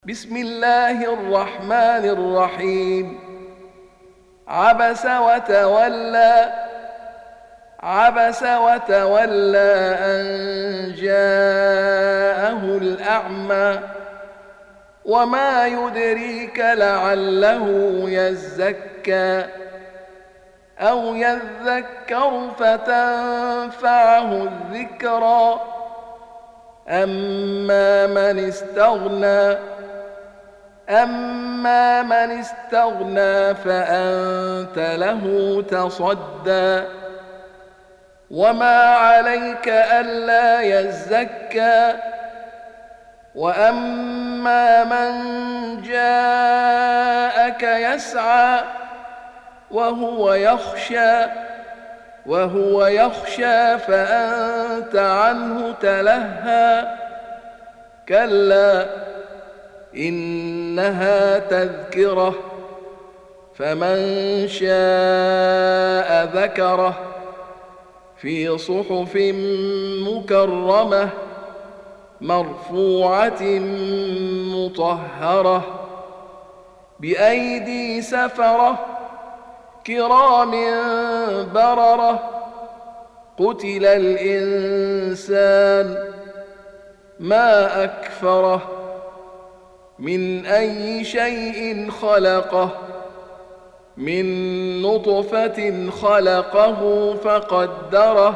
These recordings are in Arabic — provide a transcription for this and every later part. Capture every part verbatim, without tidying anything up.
بسم الله الرحمن الرحيم. عبس وتولى عبس وتولى أن جاءه الأعمى وما يدريك لعله يزكى أو يذكر فتنفعه الذكرى أما من استغنى أما من استغنى فأنت له تصدى وما عليك ألا يزكى وأما من جاءك يسعى وهو يخشى وهو يخشى فأنت عنه تلهى كلا إنها تذكرة فمن شاء ذكره في صحف مكرمة مرفوعة مطهرة بأيدي سفرة كرام بررة قتل الإنسان ما أكفره من أي شيء خلقه من نطفة خلقه فقدره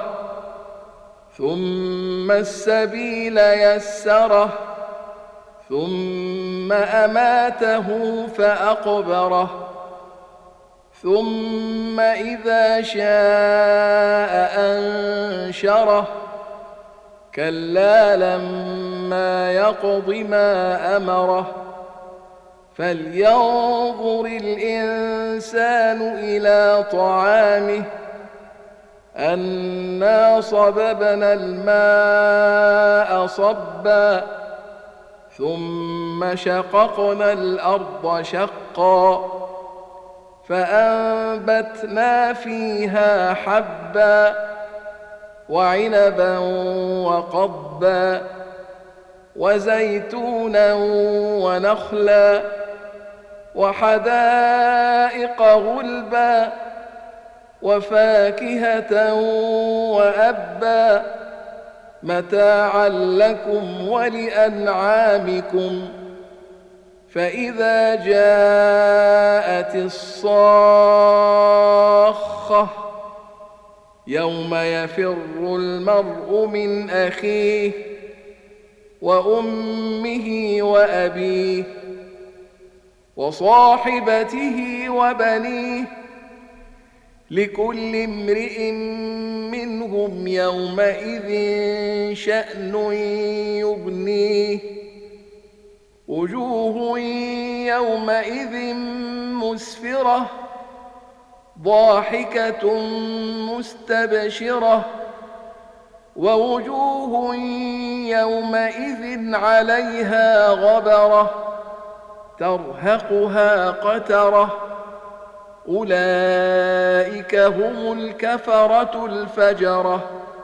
ثم السبيل يسره ثم أماته فأقبره ثم إذا شاء أنشره كلا لما يقض ما أمره فلينظر الإنسان إلى طعامه أنا صببنا الماء صبا ثم شققنا الأرض شقا فأنبتنا فيها حبا وعنبا وقضبا وزيتونا ونخلا وحدائق غلبا وفاكهة وأبا متاعا لكم ولأنعامكم فإذا جاءت الصاخة يوم يفر المرء من أخيه وأمه وأبيه وصاحبته وبنيه لكل امرئ منهم يومئذ شأن يغنيه وجوه يومئذ مسفرة ضاحكة مستبشرة ووجوه يومئذ عليها غبرة ترهقها قترة أولئك هم الكفرة الفجرة.